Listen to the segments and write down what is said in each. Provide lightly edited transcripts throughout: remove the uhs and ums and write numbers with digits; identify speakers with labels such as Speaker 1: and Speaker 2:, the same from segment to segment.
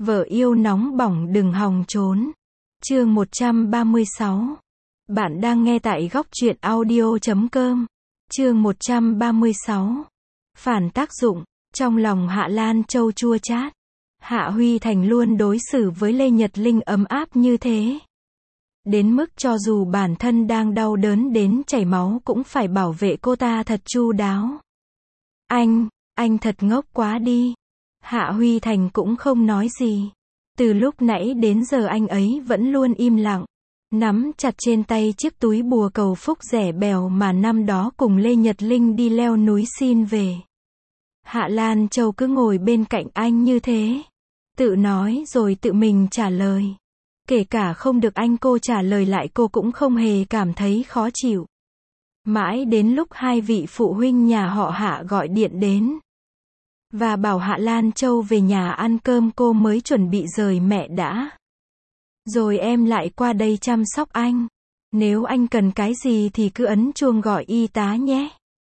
Speaker 1: Vợ yêu nóng bỏng đừng hòng trốn. Chương 136. Bạn đang nghe tại góc truyện audio.com. Chương 136. Phản tác dụng. Trong lòng Hạ Lan Châu chua chát. Hạ Huy Thành luôn đối xử với Lê Nhật Linh ấm áp như thế. Đến mức cho dù bản thân đang đau đớn đến chảy máu cũng phải bảo vệ cô ta thật chu đáo. Anh thật ngốc quá đi. Hạ Huy Thành cũng không nói gì. Từ lúc nãy đến giờ anh ấy vẫn luôn im lặng, nắm chặt trên tay chiếc túi bùa cầu phúc rẻ bèo mà năm đó cùng Lê Nhật Linh đi leo núi xin về. Hạ Lan Châu cứ ngồi bên cạnh anh như thế, tự nói rồi tự mình trả lời. Kể cả không được cô trả lời lại cô cũng không hề cảm thấy khó chịu. Mãi đến lúc hai vị phụ huynh nhà họ Hạ gọi điện đến và bảo Hạ Lan Châu về nhà ăn cơm cô mới chuẩn bị rời mẹ đã. Rồi em lại qua đây chăm sóc anh. Nếu anh cần cái gì thì cứ ấn chuông gọi y tá nhé.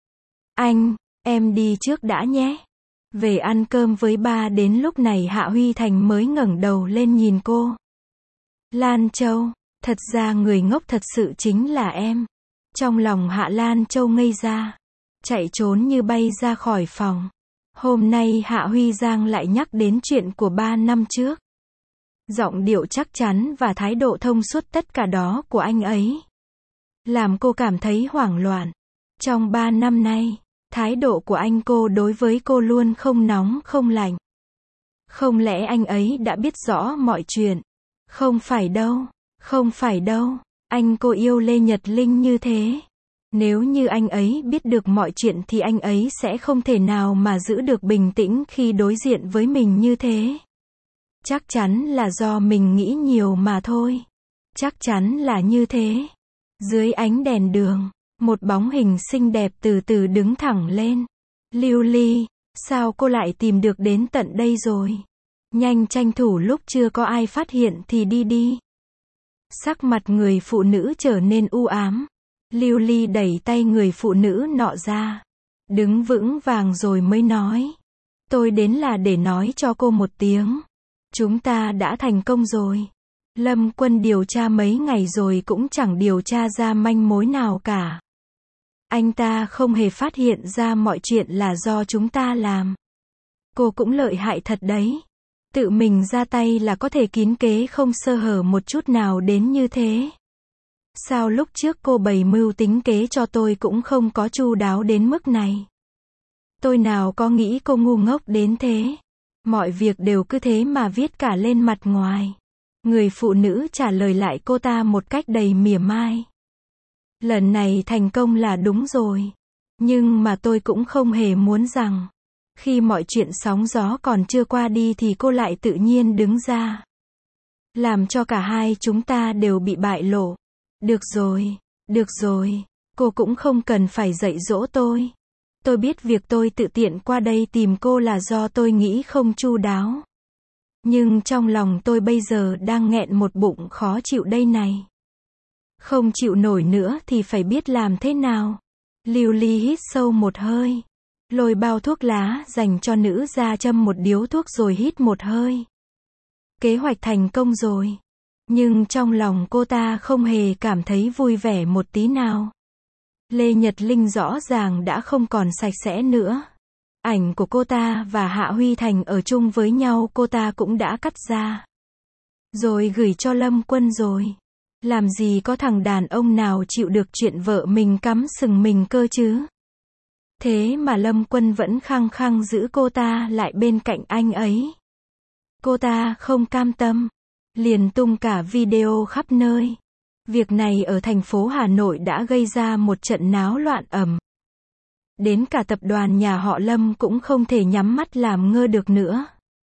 Speaker 1: Em đi trước đã nhé. Về ăn cơm với ba. Đến lúc này Hạ Huy Thành mới ngẩng đầu lên nhìn cô. Lan Châu, thật ra người ngốc thật sự chính là em. Trong lòng Hạ Lan Châu ngây ra, chạy trốn như bay ra khỏi phòng. Hôm nay Hạ Huy Giang lại nhắc đến chuyện của 3 năm trước. Giọng điệu chắc chắn và thái độ thông suốt tất cả đó của anh ấy làm cô cảm thấy hoảng loạn. Trong 3 năm nay, thái độ của cô đối với cô luôn không nóng không lạnh. Không lẽ anh ấy đã biết rõ mọi chuyện? Không phải đâu. Cô yêu Lê Nhật Linh như thế. Nếu như anh ấy biết được mọi chuyện thì anh ấy sẽ không thể nào mà giữ được bình tĩnh khi đối diện với mình như thế. Chắc chắn là do mình nghĩ nhiều mà thôi. Chắc chắn là như thế. Dưới ánh đèn đường, một bóng hình xinh đẹp từ từ đứng thẳng lên. Lưu Ly, sao cô lại tìm được đến tận đây rồi? Nhanh tranh thủ lúc chưa có ai phát hiện thì đi. Sắc mặt người phụ nữ trở nên u ám. Lưu Ly đẩy tay người phụ nữ nọ ra, đứng vững vàng rồi mới nói. Tôi đến là để nói cho cô một tiếng. Chúng ta đã thành công rồi. Lâm Quân điều tra mấy ngày rồi cũng chẳng điều tra ra manh mối nào cả. Anh ta không hề phát hiện ra mọi chuyện là do chúng ta làm. Cô cũng lợi hại thật đấy. Tự mình ra tay là có thể kín kế không sơ hở một chút nào đến như thế. Sao lúc trước cô bày mưu tính kế cho tôi cũng không có chu đáo đến mức này? Tôi nào có nghĩ cô ngu ngốc đến thế. Mọi việc đều cứ thế mà viết cả lên mặt ngoài. Người phụ nữ trả lời lại cô ta một cách đầy mỉa mai. Lần này thành công là đúng rồi. Nhưng mà tôi cũng không hề muốn rằng khi mọi chuyện sóng gió còn chưa qua đi thì cô lại tự nhiên đứng ra, làm cho cả hai chúng ta đều bị bại lộ. Được rồi, cô cũng không cần phải dạy dỗ tôi. Tôi biết việc tôi tự tiện qua đây tìm cô là do tôi nghĩ không chu đáo. Nhưng trong lòng tôi bây giờ đang nghẹn một bụng khó chịu đây này. Không chịu nổi nữa thì phải biết làm thế nào. Lưu Ly hít sâu một hơi, lôi bao thuốc lá dành cho nữ ra châm một điếu thuốc rồi hít một hơi. Kế hoạch thành công rồi. Nhưng trong lòng cô ta không hề cảm thấy vui vẻ một tí nào. Lê Nhật Linh rõ ràng đã không còn sạch sẽ nữa. Ảnh của cô ta và Hạ Huy Thành ở chung với nhau cô ta cũng đã cắt ra, rồi gửi cho Lâm Quân rồi. Làm gì có thằng đàn ông nào chịu được chuyện vợ mình cắm sừng mình cơ chứ? Thế mà Lâm Quân vẫn khăng khăng giữ cô ta lại bên cạnh anh ấy. Cô ta không cam tâm, liền tung cả video khắp nơi. Việc này ở thành phố Hà Nội đã gây ra một trận náo loạn ầm. Đến cả tập đoàn nhà họ Lâm cũng không thể nhắm mắt làm ngơ được nữa.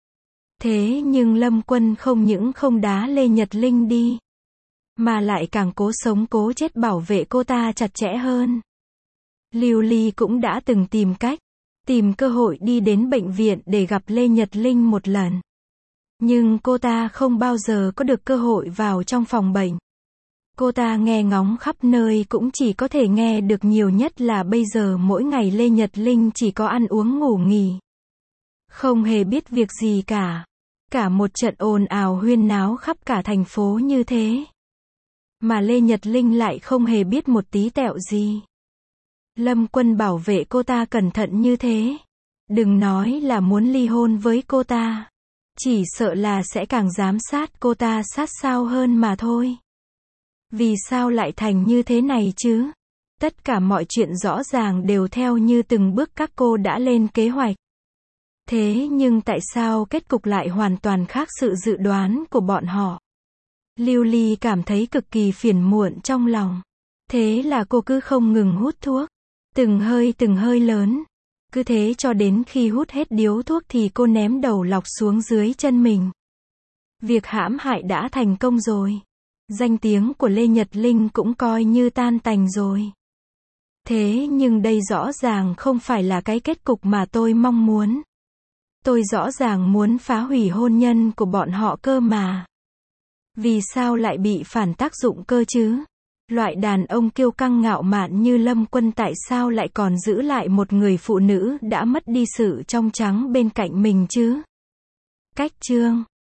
Speaker 1: Thế nhưng Lâm Quân không những không đá Lê Nhật Linh đi, mà lại càng cố sống cố chết bảo vệ cô ta chặt chẽ hơn. Lưu Ly cũng đã từng tìm cách, tìm cơ hội đi đến bệnh viện để gặp Lê Nhật Linh một lần. Nhưng cô ta không bao giờ có được cơ hội vào trong phòng bệnh. Cô ta nghe ngóng khắp nơi cũng chỉ có thể nghe được nhiều nhất là bây giờ mỗi ngày Lê Nhật Linh chỉ có ăn uống ngủ nghỉ, không hề biết việc gì cả. Cả một trận ồn ào huyên náo khắp cả thành phố như thế. Mà Lê Nhật Linh lại không hề biết một tí tẹo gì. Lâm Quân bảo vệ cô ta cẩn thận như thế. Đừng nói là muốn ly hôn với cô ta. Chỉ sợ là sẽ càng giám sát cô ta sát sao hơn mà thôi. Vì sao lại thành như thế này chứ? Tất cả mọi chuyện rõ ràng đều theo như từng bước các cô đã lên kế hoạch. Thế nhưng tại sao kết cục lại hoàn toàn khác sự dự đoán của bọn họ? Lưu Ly cảm thấy cực kỳ phiền muộn trong lòng. Thế là cô cứ không ngừng hút thuốc. Từng hơi lớn. Cứ thế cho đến khi hút hết điếu thuốc thì cô ném đầu lọc xuống dưới chân mình. Việc hãm hại đã thành công rồi. Danh tiếng của Lê Nhật Linh cũng coi như tan tành rồi. Thế nhưng đây rõ ràng không phải là cái kết cục mà tôi mong muốn. Tôi rõ ràng muốn phá hủy hôn nhân của bọn họ cơ mà. Vì sao lại bị phản tác dụng cơ chứ? Loại đàn ông kiêu căng ngạo mạn như Lâm Quân tại sao lại còn giữ lại một người phụ nữ đã mất đi sự trong trắng bên cạnh mình chứ? Cách chương